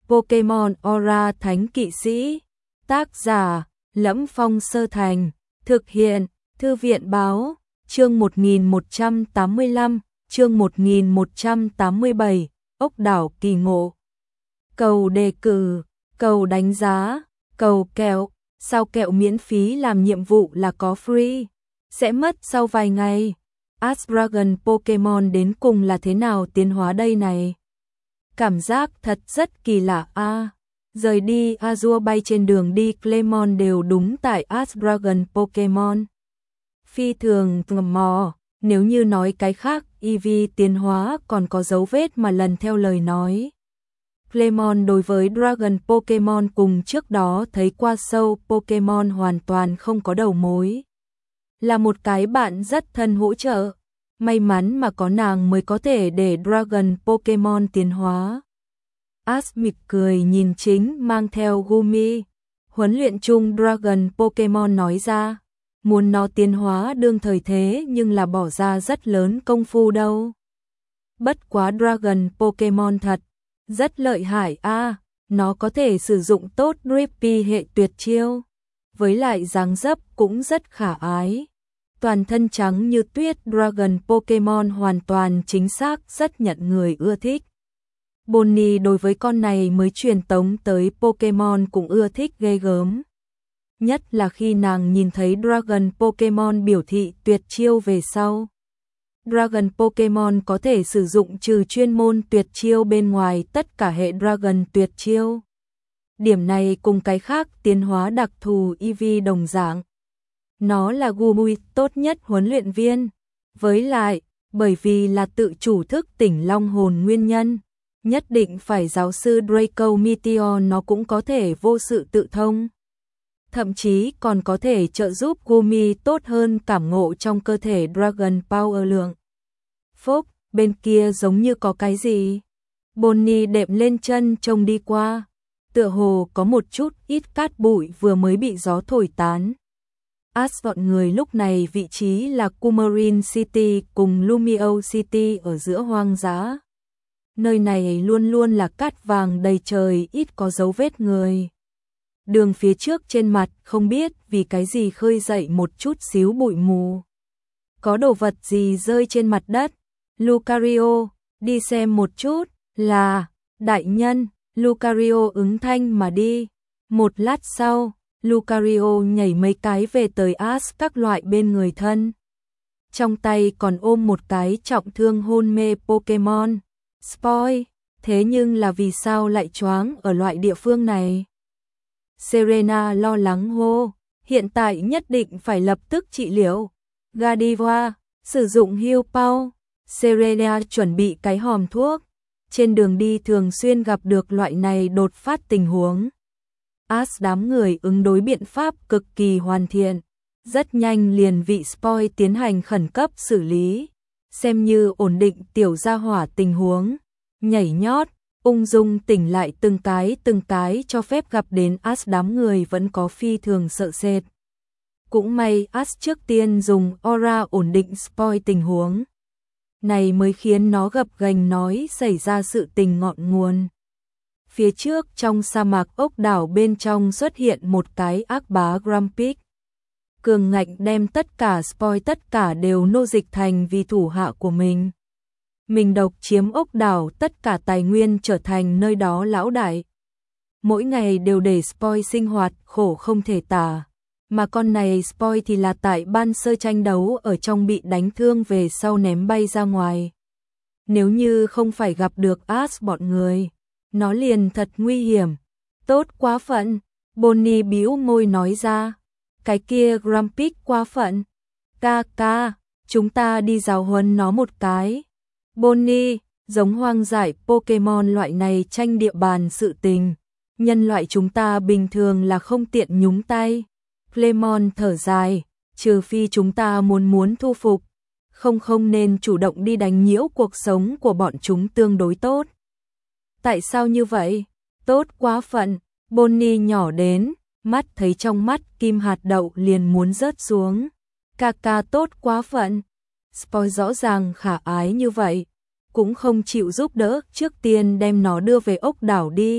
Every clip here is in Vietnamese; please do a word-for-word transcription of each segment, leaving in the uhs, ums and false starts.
Pokemon Aura Thánh Kỵ Sĩ. Tác giả: Lẫm Phong Sơ Thành. Thực hiện: Thư viện Báo. Chương một nghìn một trăm tám mươi lăm, chương một nghìn một trăm tám mươi bảy, ốc đảo kỳ ngộ. Cầu đề cử, cầu đánh giá, cầu kẹo, sao kẹo miễn phí làm nhiệm vụ là có free, sẽ mất sau vài ngày. Ash Dragon Pokemon đến cùng là thế nào tiến hóa đây này? Cảm giác thật rất kỳ lạ a. À, rời đi Azure bay trên đường đi Clemon đều đúng tại Ash Dragon Pokemon. Phi thường tò mò, nếu như nói cái khác, Eevee tiến hóa còn có dấu vết mà lần theo lời nói. Clemon đối với Dragon Pokemon cùng trước đó thấy qua sâu Pokemon hoàn toàn không có đầu mối. Là một cái bạn rất thân hỗ trợ, may mắn mà có nàng mới có thể để Dragon Pokemon tiến hóa. Ash mỉm cười nhìn chính mang theo Gumi, huấn luyện chung Dragon Pokemon nói ra, muốn nó tiến hóa đương thời thế nhưng là bỏ ra rất lớn công phu đâu. Bất quá Dragon Pokemon thật, rất lợi hại a, à, nó có thể sử dụng tốt Drippy hệ tuyệt chiêu, với lại dáng dấp cũng rất khả ái. Toàn thân trắng như tuyết Dragon Pokemon hoàn toàn chính xác rất nhận người ưa thích. Bonnie đối với con này mới truyền tống tới Pokemon cũng ưa thích ghê gớm. Nhất là khi nàng nhìn thấy Dragon Pokemon biểu thị tuyệt chiêu về sau. Dragon Pokemon có thể sử dụng trừ chuyên môn tuyệt chiêu bên ngoài tất cả hệ Dragon tuyệt chiêu. Điểm này cùng cái khác tiến hóa đặc thù Eevee đồng dạng. Nó là Gumi tốt nhất huấn luyện viên. Với lại, bởi vì là tự chủ thức tỉnh long hồn nguyên nhân, nhất định phải giáo sư Draco Meteor nó cũng có thể vô sự tự thông. Thậm chí còn có thể trợ giúp Gumi tốt hơn cảm ngộ trong cơ thể Dragon Power lượng. Phốc, bên kia giống như có cái gì. Bonnie đệm lên chân trông đi qua. Tựa hồ có một chút ít cát bụi vừa mới bị gió thổi tán. Ash bọn người lúc này vị trí là Coumarin City cùng Lumio City ở giữa hoang dã. Nơi này luôn luôn là cát vàng đầy trời, ít có dấu vết người. Đường phía trước trên mặt không biết vì cái gì khơi dậy một chút xíu bụi mù. Có đồ vật gì rơi trên mặt đất? Lucario, đi xem một chút. Là, đại nhân. Lucario ứng thanh mà đi. Một lát sau, Lucario nhảy mấy cái về tới Ash các loại bên người thân. Trong tay còn ôm một cái trọng thương hôn mê Pokemon. Spoil, thế nhưng là vì sao lại choáng ở loại địa phương này? Serena lo lắng hô, hiện tại nhất định phải lập tức trị liệu. Godiva, sử dụng heal pow. Serena chuẩn bị cái hòm thuốc. Trên đường đi thường xuyên gặp được loại này đột phát tình huống. Ash đám người ứng đối biện pháp cực kỳ hoàn thiện. Rất nhanh liền vị spoil tiến hành khẩn cấp xử lý. Xem như ổn định tiểu gia hỏa tình huống. Nhảy nhót, ung dung tỉnh lại từng cái từng cái cho phép gặp đến Ash đám người vẫn có phi thường sợ sệt. Cũng may Ash trước tiên dùng aura ổn định spoil tình huống. Này mới khiến nó gập ghềnh nói xảy ra sự tình ngọn nguồn. Phía trước trong sa mạc ốc đảo bên trong xuất hiện một cái ác bá Grumpig. Cường ngạnh đem tất cả spoil tất cả đều nô dịch thành vì thủ hạ của mình. Mình độc chiếm ốc đảo tất cả tài nguyên trở thành nơi đó lão đại. Mỗi ngày đều để spoil sinh hoạt khổ không thể tả. Mà con này spoil thì là tại ban sơ tranh đấu ở trong bị đánh thương về sau ném bay ra ngoài. Nếu như không phải gặp được Ash bọn người, nó liền thật nguy hiểm. Tốt quá phận, Bonnie bĩu môi nói ra. Cái kia Grumpig quá phận. Ca ca, chúng ta đi giáo huấn nó một cái. Bonnie, giống hoang dại Pokemon loại này tranh địa bàn sự tình. Nhân loại chúng ta bình thường là không tiện nhúng tay. Clemon thở dài, trừ phi chúng ta muốn muốn thu phục. Không không nên chủ động đi đánh nhiễu cuộc sống của bọn chúng tương đối tốt. Tại sao như vậy? Tốt quá phận, Bonnie nhỏ đến, mắt thấy trong mắt kim hạt đậu liền muốn rớt xuống. Ca ca tốt quá phận. Spoil rõ ràng khả ái như vậy, cũng không chịu giúp đỡ, trước tiên đem nó đưa về ốc đảo đi.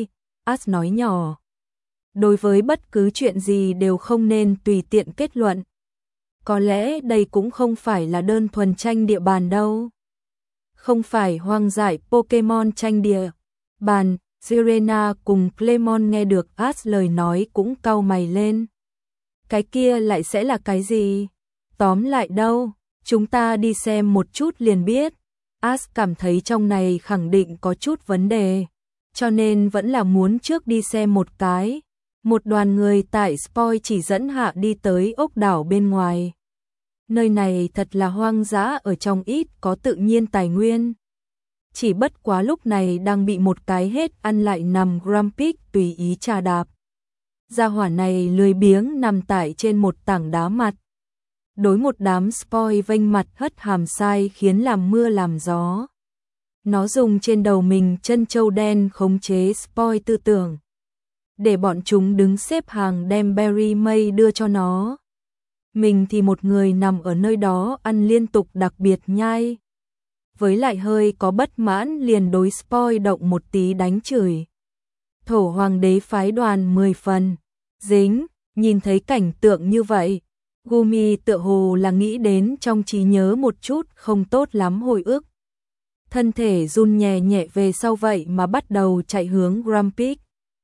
As nói nhỏ. Đối với bất cứ chuyện gì đều không nên tùy tiện kết luận. Có lẽ đây cũng không phải là đơn thuần tranh địa bàn đâu. Không phải hoang dại Pokemon tranh địa bàn. Serena cùng Clemon nghe được As lời nói cũng cau mày lên. Cái kia lại sẽ là cái gì? Tóm lại đâu, chúng ta đi xem một chút liền biết. As cảm thấy trong này khẳng định có chút vấn đề, cho nên vẫn là muốn trước đi xem một cái. Một đoàn người tại Spoil chỉ dẫn hạ đi tới ốc đảo bên ngoài. Nơi này thật là hoang dã, ở trong ít có tự nhiên tài nguyên. Chỉ bất quá lúc này đang bị một cái hết ăn lại nằm Grumpig tùy ý trà đạp. Gia hỏa này lười biếng nằm tại trên một tảng đá mặt. Đối một đám Spoil vênh mặt hất hàm sai khiến làm mưa làm gió. Nó dùng trên đầu mình chân châu đen khống chế Spoil tư tưởng. Để bọn chúng đứng xếp hàng đem berry mây đưa cho nó. Mình thì một người nằm ở nơi đó ăn liên tục đặc biệt nhai. Với lại hơi có bất mãn liền đối Spoil động một tí đánh chửi. Thổ hoàng đế phái đoàn mười phần. Dính, nhìn thấy cảnh tượng như vậy. Gumi tựa hồ là nghĩ đến trong trí nhớ một chút không tốt lắm hồi ức. Thân thể run nhẹ nhẹ về sau vậy mà bắt đầu chạy hướng Grumpig.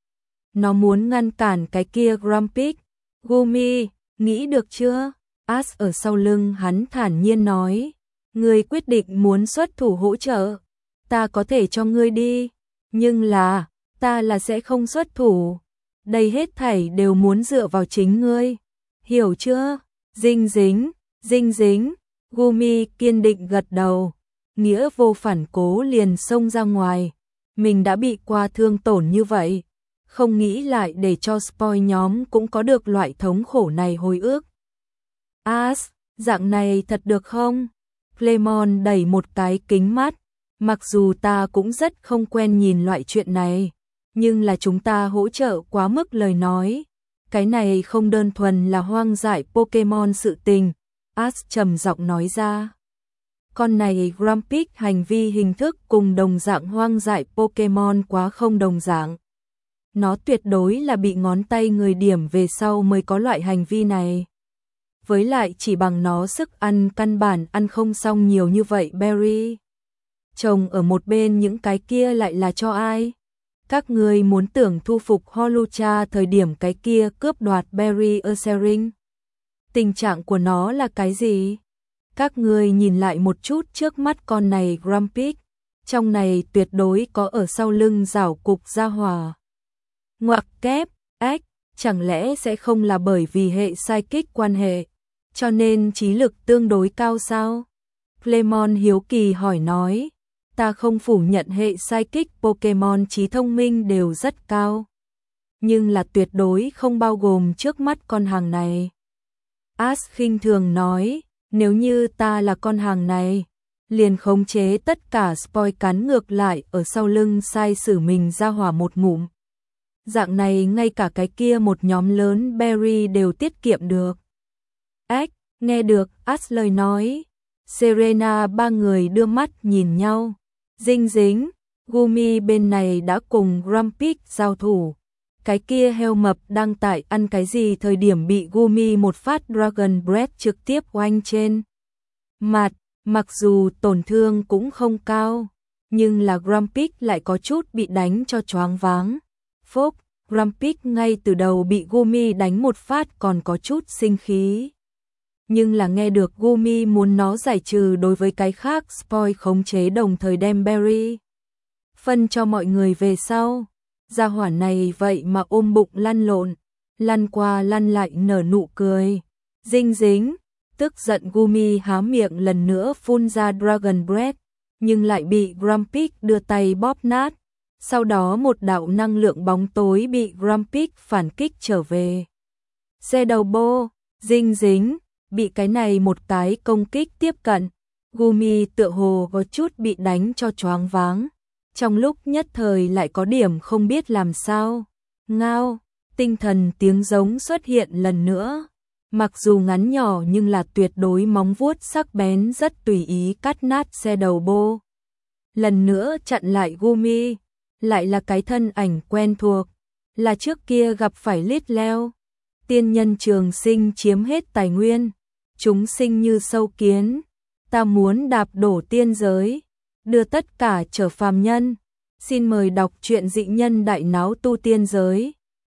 Nó muốn ngăn cản cái kia Grumpig. Gumi, nghĩ được chưa? As ở sau lưng hắn thản nhiên nói. Ngươi quyết định muốn xuất thủ hỗ trợ. Ta có thể cho ngươi đi. Nhưng là, ta là sẽ không xuất thủ. Đây hết thảy đều muốn dựa vào chính ngươi. Hiểu chưa? Dinh dính, dinh dính. Gumi kiên định gật đầu. Nghĩa vô phản cố liền xông ra ngoài. Mình đã bị qua thương tổn như vậy. Không nghĩ lại để cho Spoil nhóm cũng có được loại thống khổ này hồi ức. As, dạng này thật được không? Clemon đẩy một cái kính mắt. Mặc dù ta cũng rất không quen nhìn loại chuyện này. Nhưng là chúng ta hỗ trợ quá mức lời nói. Cái này không đơn thuần là hoang dại Pokemon sự tình. As trầm giọng nói ra. Con này Grumpig hành vi hình thức cùng đồng dạng hoang dại Pokemon quá không đồng dạng. Nó tuyệt đối là bị ngón tay người điểm về sau mới có loại hành vi này. Với lại chỉ bằng nó sức ăn căn bản ăn không xong nhiều như vậy berry. Trồng ở một bên những cái kia lại là cho ai? Các người muốn tưởng thu phục Holucha thời điểm cái kia cướp đoạt berry Ursaring. Tình trạng của nó là cái gì? Các người nhìn lại một chút trước mắt con này Grumpig. Trong này tuyệt đối có ở sau lưng rảo cục gia hỏa. Ngoặc kép, ếch, chẳng lẽ sẽ không là bởi vì hệ psychic quan hệ, cho nên trí lực tương đối cao sao? Clemon hiếu kỳ hỏi nói, ta không phủ nhận hệ psychic Pokemon trí thông minh đều rất cao, nhưng là tuyệt đối không bao gồm trước mắt con hàng này. As khinh thường nói, nếu như ta là con hàng này, liền khống chế tất cả Spoil cắn ngược lại ở sau lưng sai sử mình ra hỏa một ngụm. Dạng này ngay cả cái kia một nhóm lớn berry đều tiết kiệm được. Ếch, nghe được As lời nói. Serena ba người đưa mắt nhìn nhau. Dinh dính, Gumi bên này đã cùng Grumpig giao thủ. Cái kia heo mập đang tại ăn cái gì thời điểm bị Gumi một phát Dragon Breath trực tiếp oanh trên mặt. Mặc dù tổn thương cũng không cao, nhưng là Grumpig lại có chút bị đánh cho choáng váng. Phốc, Grumpig ngay từ đầu bị Gumi đánh một phát còn có chút sinh khí. Nhưng là nghe được Gumi muốn nó giải trừ đối với cái khác Spoil khống chế đồng thời đem berry phân cho mọi người về sau. Gia hỏa này vậy mà ôm bụng lăn lộn, lăn qua lăn lại nở nụ cười. Dinh dính, tức giận Gumi há miệng lần nữa phun ra Dragon Breath, nhưng lại bị Grumpig đưa tay bóp nát. Sau đó một đạo năng lượng bóng tối bị Grumpig phản kích trở về. Xe đầu bô, dinh dính, bị cái này một cái công kích tiếp cận. Gumi tựa hồ có chút bị đánh cho choáng váng. Trong lúc nhất thời lại có điểm không biết làm sao. Ngao, tinh thần tiếng giống xuất hiện lần nữa. Mặc dù ngắn nhỏ nhưng là tuyệt đối móng vuốt sắc bén rất tùy ý cắt nát xe đầu bô. Lần nữa chặn lại Gumi. lại là cái thân ảnh quen thuộc, là trước kia gặp phải lít leo. Tiên nhân trường sinh chiếm hết tài nguyên, chúng sinh như sâu kiến, ta muốn đạp đổ tiên giới, đưa tất cả trở phàm nhân. Xin mời đọc truyện Dị Nhân Đại Náo Tu Tiên Giới.